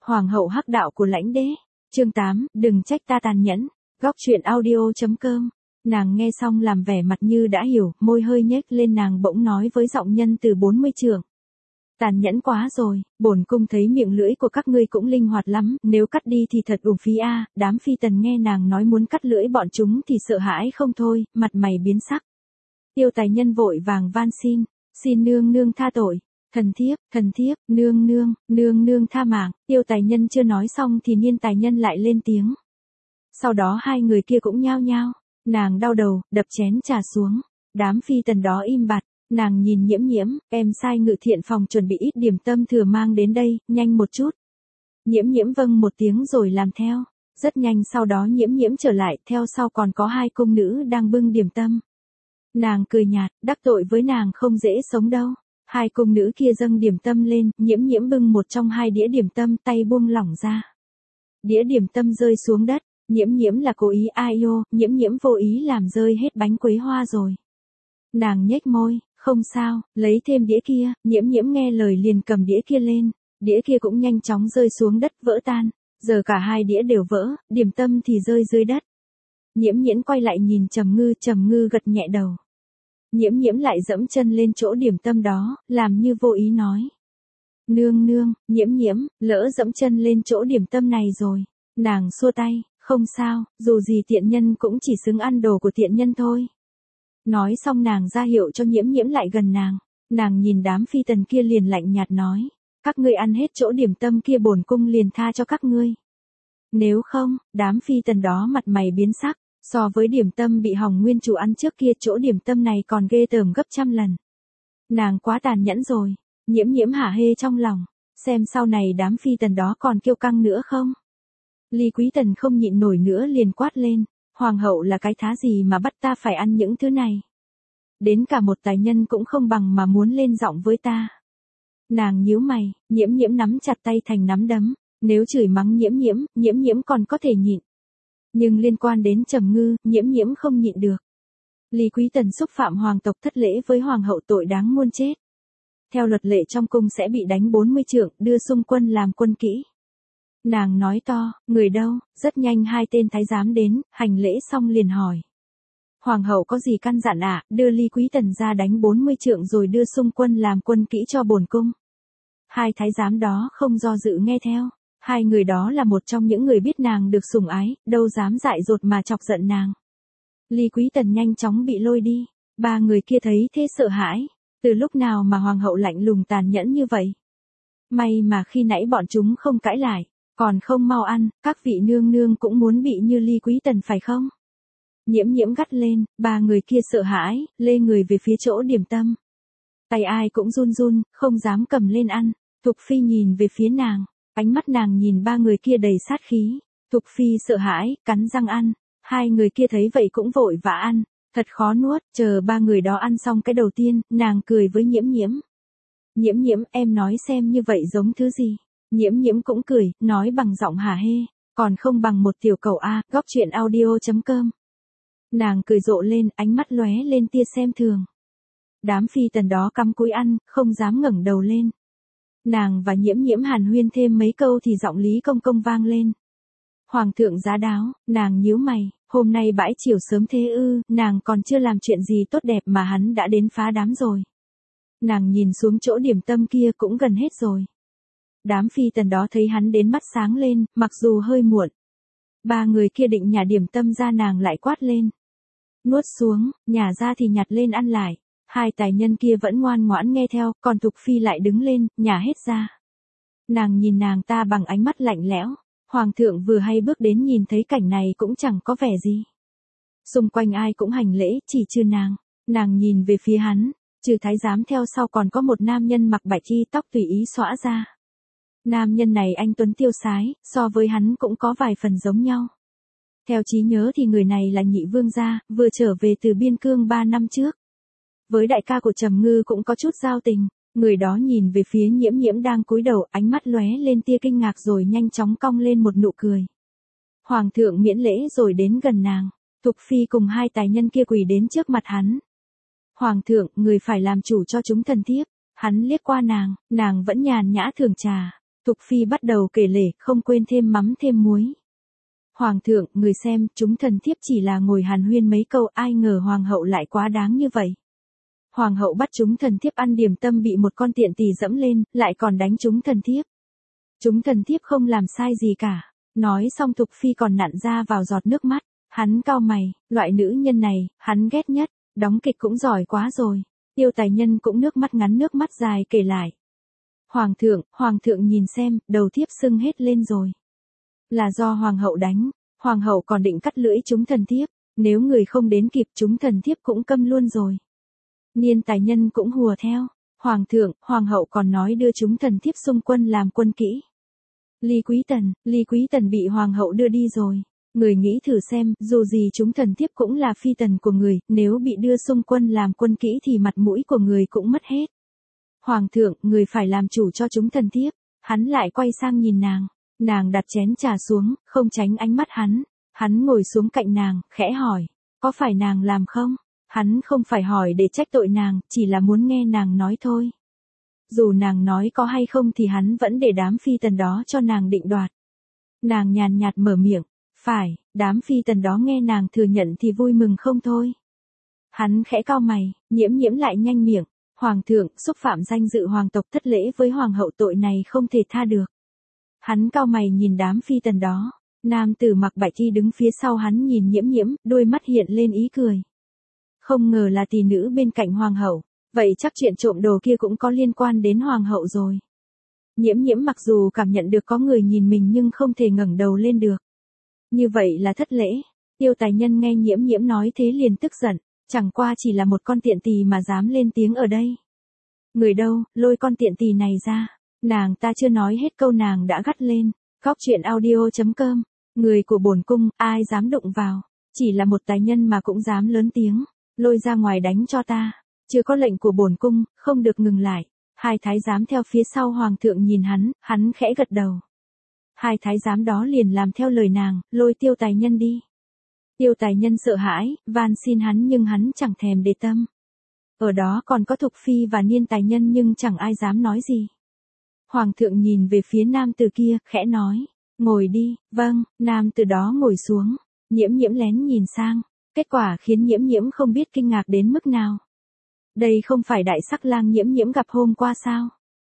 Hoàng hậu hắc đạo của lãnh đế. Chương 8, đừng trách ta tàn nhẫn. Góc truyện audio.com. Nàng nghe xong làm vẻ mặt như đã hiểu, môi hơi nhếch lên, nàng bỗng nói với giọng nhân từ 40 trượng. Tàn nhẫn quá rồi, bổn cung thấy miệng lưỡi của các ngươi cũng linh hoạt lắm, nếu cắt đi thì thật uổng phí a. Đám phi tần nghe nàng nói muốn cắt lưỡi bọn chúng thì sợ hãi không thôi, mặt mày biến sắc. Tiêu Tài Nhân vội vàng van xin nương nương tha tội. Thần thiếp, nương nương tha mạng. Tiêu Tài Nhân chưa nói xong thì Niên Tài Nhân lại lên tiếng. Sau đó hai người kia cũng nhao nhao, nàng đau đầu, đập chén trà xuống. Đám phi tần đó im bặt, nàng nhìn Nhiễm Nhiễm, em sai Ngự Thiện phòng chuẩn bị ít điểm tâm thừa mang đến đây, nhanh một chút. Nhiễm Nhiễm vâng một tiếng rồi làm theo. Rất nhanh sau đó Nhiễm Nhiễm trở lại, theo sau còn có hai cung nữ đang bưng điểm tâm. Nàng cười nhạt, đắc tội với nàng không dễ sống đâu. Hai cung nữ kia dâng điểm tâm lên, Nhiễm Nhiễm bưng một trong hai đĩa điểm tâm, tay buông lỏng ra. Đĩa điểm tâm rơi xuống đất, Nhiễm Nhiễm là cố ý ai ô, Nhiễm Nhiễm vô ý làm rơi hết bánh quế hoa rồi. Nàng nhếch môi, không sao, lấy thêm đĩa kia. Nhiễm Nhiễm nghe lời liền cầm đĩa kia lên, đĩa kia cũng nhanh chóng rơi xuống đất vỡ tan. Giờ cả hai đĩa đều vỡ, điểm tâm thì rơi dưới đất. Nhiễm Nhiễm quay lại nhìn Trầm Ngư gật nhẹ đầu. Nhiễm Nhiễm lại dẫm chân lên chỗ điểm tâm đó, làm như vô ý nói. Nương, Nhiễm Nhiễm, lỡ dẫm chân lên chỗ điểm tâm này rồi. Nàng xua tay, không sao, dù gì tiện nhân cũng chỉ xứng ăn đồ của tiện nhân thôi. Nói xong nàng ra hiệu cho Nhiễm Nhiễm lại gần nàng. Nàng nhìn đám phi tần kia liền lạnh nhạt nói. Các ngươi ăn hết chỗ điểm tâm kia bổn cung liền tha cho các ngươi. Nếu không, đám phi tần đó mặt mày biến sắc. So với điểm tâm bị hỏng nguyên chủ ăn trước kia, chỗ điểm tâm này còn ghê tởm gấp trăm lần. Nàng quá tàn nhẫn rồi. Nhiễm Nhiễm hả hê trong lòng. Xem sau này đám phi tần đó còn kiêu căng nữa không? Ly Quý Tần không nhịn nổi nữa liền quát lên. Hoàng hậu là cái thá gì mà bắt ta phải ăn những thứ này? Đến cả một tài nhân cũng không bằng mà muốn lên giọng với ta. Nàng nhíu mày, Nhiễm Nhiễm nắm chặt tay thành nắm đấm. Nếu chửi mắng Nhiễm Nhiễm còn có thể nhịn. Nhưng liên quan đến Trầm Ngư, Nhiễm Nhiễm không nhịn được. Ly Quý Tần xúc phạm hoàng tộc, thất lễ với hoàng hậu, tội đáng muôn chết. Theo luật lệ trong cung sẽ bị đánh 40 trượng, đưa xung quân làm quân kỹ. Nàng nói to, người đâu? Rất nhanh hai tên thái giám đến, hành lễ xong liền hỏi. Hoàng hậu có gì căn dặn ạ? Đưa Ly Quý Tần ra đánh 40 trượng rồi đưa xung quân làm quân kỹ cho bổn cung. Hai thái giám đó không do dự nghe theo. Hai người đó là một trong những người biết nàng được sủng ái, đâu dám dại dột mà chọc giận nàng. Ly Quý Tần nhanh chóng bị lôi đi. Ba người kia thấy thế sợ hãi. Từ lúc nào mà hoàng hậu lạnh lùng tàn nhẫn như vậy? May mà khi nãy bọn chúng không cãi lại. Còn không mau ăn, các vị nương nương cũng muốn bị như Ly Quý Tần phải không? Nhiễm Nhiễm gắt lên, ba người kia sợ hãi, lê người về phía chỗ điểm tâm. Tay ai cũng run, không dám cầm lên ăn. Thục Phi nhìn về phía nàng, ánh mắt nàng nhìn ba người kia đầy sát khí. Thục Phi sợ hãi, cắn răng ăn. Hai người kia thấy vậy cũng vội vã ăn, thật khó nuốt. Chờ ba người đó ăn xong cái đầu tiên, nàng cười với Nhiễm Nhiễm. Nhiễm Nhiễm, em nói xem như vậy giống thứ gì? Nhiễm Nhiễm cũng cười, nói bằng giọng hả hê, còn không bằng một tiểu cẩu a. Góc truyện audio.com. Nàng cười rộ lên, ánh mắt lóe lên tia xem thường. Đám phi tần đó cắm cúi ăn, không dám ngẩng đầu lên. Nàng và Nhiễm Nhiễm hàn huyên thêm mấy câu thì giọng Lý Công Công vang lên. Hoàng thượng giá đáo. Nàng nhíu mày, hôm nay bãi chiều sớm thế ư? Nàng còn chưa làm chuyện gì tốt đẹp mà hắn đã đến phá đám rồi. Nàng nhìn xuống chỗ điểm tâm kia cũng gần hết rồi. Đám phi tần đó thấy hắn đến mắt sáng lên, mặc dù hơi muộn. Ba người kia định nhả điểm tâm ra, nàng lại quát lên. Nuốt xuống, nhả ra thì nhặt lên ăn lại. Hai tài nhân kia vẫn ngoan ngoãn nghe theo, còn Thục Phi lại đứng lên, nhả hết ra. Nàng nhìn nàng ta bằng ánh mắt lạnh lẽo. Hoàng thượng vừa hay bước đến nhìn thấy cảnh này cũng chẳng có vẻ gì. Xung quanh ai cũng hành lễ, chỉ trừ nàng. Nàng nhìn về phía hắn, trừ thái giám theo sau còn có một nam nhân mặc bạch y, tóc tùy ý xõa ra. Nam nhân này anh tuấn tiêu sái, so với hắn cũng có vài phần giống nhau. Theo trí nhớ thì người này là Nhị Vương gia, vừa trở về từ biên cương 3 năm trước. Với đại ca của Trầm Ngư cũng có chút giao tình. Người đó nhìn về phía Nhiễm Nhiễm đang cúi đầu, ánh mắt lóe lên tia kinh ngạc rồi nhanh chóng cong lên một nụ cười. Hoàng thượng miễn lễ rồi đến gần nàng. Thục Phi cùng hai tài nhân kia quỳ đến trước mặt hắn. Hoàng thượng, người phải làm chủ cho chúng thần thiếp. Hắn liếc qua nàng vẫn nhàn nhã thưởng trà. Thục Phi bắt đầu kể lể, không quên thêm mắm thêm muối. Hoàng thượng, người xem, chúng thần thiếp chỉ là ngồi hàn huyên mấy câu, ai ngờ hoàng hậu lại quá đáng như vậy. Hoàng hậu bắt chúng thần thiếp ăn điểm tâm bị một con tiện tỳ dẫm lên, lại còn đánh chúng thần thiếp. Chúng thần thiếp không làm sai gì cả. Nói xong Thục Phi còn nặn ra vào giọt nước mắt. Hắn cau mày, loại nữ nhân này, hắn ghét nhất, đóng kịch cũng giỏi quá rồi. Tiêu Tài Nhân cũng nước mắt ngắn nước mắt dài kể lại. Hoàng thượng nhìn xem, đầu thiếp sưng hết lên rồi. Là do hoàng hậu đánh, hoàng hậu còn định cắt lưỡi chúng thần thiếp, nếu người không đến kịp chúng thần thiếp cũng câm luôn rồi. Niên Tài Nhân cũng hùa theo, hoàng hậu còn nói đưa chúng thần thiếp xung quân làm quân kỹ. Ly Quý Tần bị hoàng hậu đưa đi rồi. Người nghĩ thử xem, dù gì chúng thần thiếp cũng là phi tần của người, nếu bị đưa xung quân làm quân kỹ thì mặt mũi của người cũng mất hết. Hoàng thượng, người phải làm chủ cho chúng thần thiếp. Hắn lại quay sang nhìn nàng đặt chén trà xuống, không tránh ánh mắt hắn ngồi xuống cạnh nàng, khẽ hỏi, có phải nàng làm không? Hắn không phải hỏi để trách tội nàng, chỉ là muốn nghe nàng nói thôi. Dù nàng nói có hay không thì hắn vẫn để đám phi tần đó cho nàng định đoạt. Nàng nhàn nhạt mở miệng, phải, đám phi tần đó nghe nàng thừa nhận thì vui mừng không thôi. Hắn khẽ cau mày, Nhiễm lại nhanh miệng, hoàng thượng, xúc phạm danh dự hoàng tộc thất lễ với hoàng hậu tội này không thể tha được. Hắn cau mày nhìn đám phi tần đó, nam tử mặc bạch y đứng phía sau hắn nhìn Nhiễm, đôi mắt hiện lên ý cười. Không ngờ là tỷ nữ bên cạnh hoàng hậu, vậy chắc chuyện trộm đồ kia cũng có liên quan đến hoàng hậu rồi. Nhiễm mặc dù cảm nhận được có người nhìn mình nhưng không thể ngẩng đầu lên được. Như vậy là thất lễ. Tiêu Tài Nhân nghe Nhiễm nói thế liền tức giận, chẳng qua chỉ là một con tiện tỳ mà dám lên tiếng ở đây. Người đâu, lôi con tiện tỳ này ra. Nàng ta chưa nói hết câu nàng đã gắt lên. Góc truyện audio.com. Người của bổn cung, ai dám đụng vào. Chỉ là một tài nhân mà cũng dám lớn tiếng. Lôi ra ngoài đánh cho ta. Chưa có lệnh của bổn cung, không được ngừng lại. Hai thái giám theo phía sau hoàng thượng nhìn hắn khẽ gật đầu. Hai thái giám đó liền làm theo lời nàng, lôi Tiêu Tài Nhân đi. Tiêu Tài Nhân sợ hãi, van xin hắn nhưng hắn chẳng thèm để tâm. Ở đó còn có Thục Phi và Niên Tài Nhân nhưng chẳng ai dám nói gì. Hoàng thượng nhìn về phía nam tử kia, khẽ nói, ngồi đi, vâng, nam tử đó ngồi xuống. Nhiễm lén nhìn sang, kết quả khiến Nhiễm không biết kinh ngạc đến mức nào. Đây không phải đại sắc lang Nhiễm gặp hôm qua sao?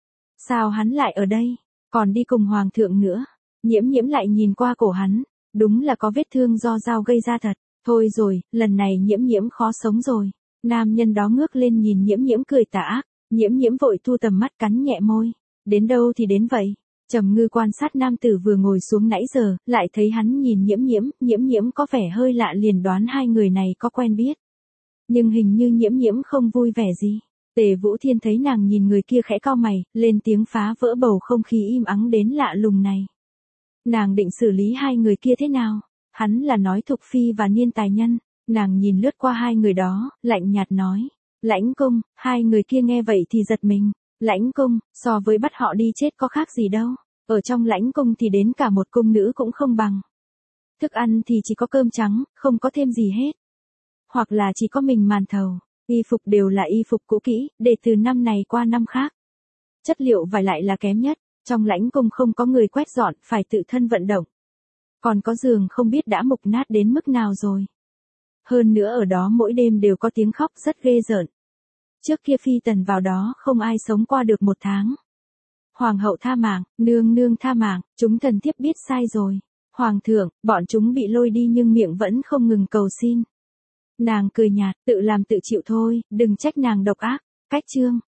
Sao hắn lại ở đây, còn đi cùng hoàng thượng nữa? Nhiễm lại nhìn qua cổ hắn, đúng là có vết thương do dao gây ra thật. Thôi rồi, lần này Nhiễm khó sống rồi. Nam nhân đó ngước lên nhìn Nhiễm cười tà ác, Nhiễm vội thu tầm mắt cắn nhẹ môi. Đến đâu thì đến vậy. Trầm Ngư quan sát nam tử vừa ngồi xuống nãy giờ, lại thấy hắn nhìn Nhiễm có vẻ hơi lạ liền đoán hai người này có quen biết. Nhưng hình như Nhiễm không vui vẻ gì. Tề Vũ Thiên thấy nàng nhìn người kia khẽ cau mày, lên tiếng phá vỡ bầu không khí im ắng đến lạ lùng này. Nàng định xử lý hai người kia thế nào? Hắn là nói Thục Phi và Niên Tài Nhân. Nàng nhìn lướt qua hai người đó, lạnh nhạt nói. Lãnh cung, hai người kia nghe vậy thì giật mình. Lãnh cung, so với bắt họ đi chết có khác gì đâu. Ở trong lãnh cung thì đến cả một cung nữ cũng không bằng. Thức ăn thì chỉ có cơm trắng, không có thêm gì hết. Hoặc là chỉ có mình màn thầu. Y phục đều là y phục cũ kỹ, để từ năm này qua năm khác. Chất liệu vải lại là kém nhất. Trong lãnh cung không có người quét dọn, phải tự thân vận động. Còn có giường không biết đã mục nát đến mức nào rồi. Hơn nữa ở đó mỗi đêm đều có tiếng khóc rất ghê rợn. Trước kia phi tần vào đó không ai sống qua được 1 tháng. Hoàng hậu tha mạng, nương tha mạng, chúng thần thiếp biết sai rồi. Hoàng thượng, bọn chúng bị lôi đi nhưng miệng vẫn không ngừng cầu xin. Nàng cười nhạt, tự làm tự chịu thôi, đừng trách nàng độc ác. Cách chương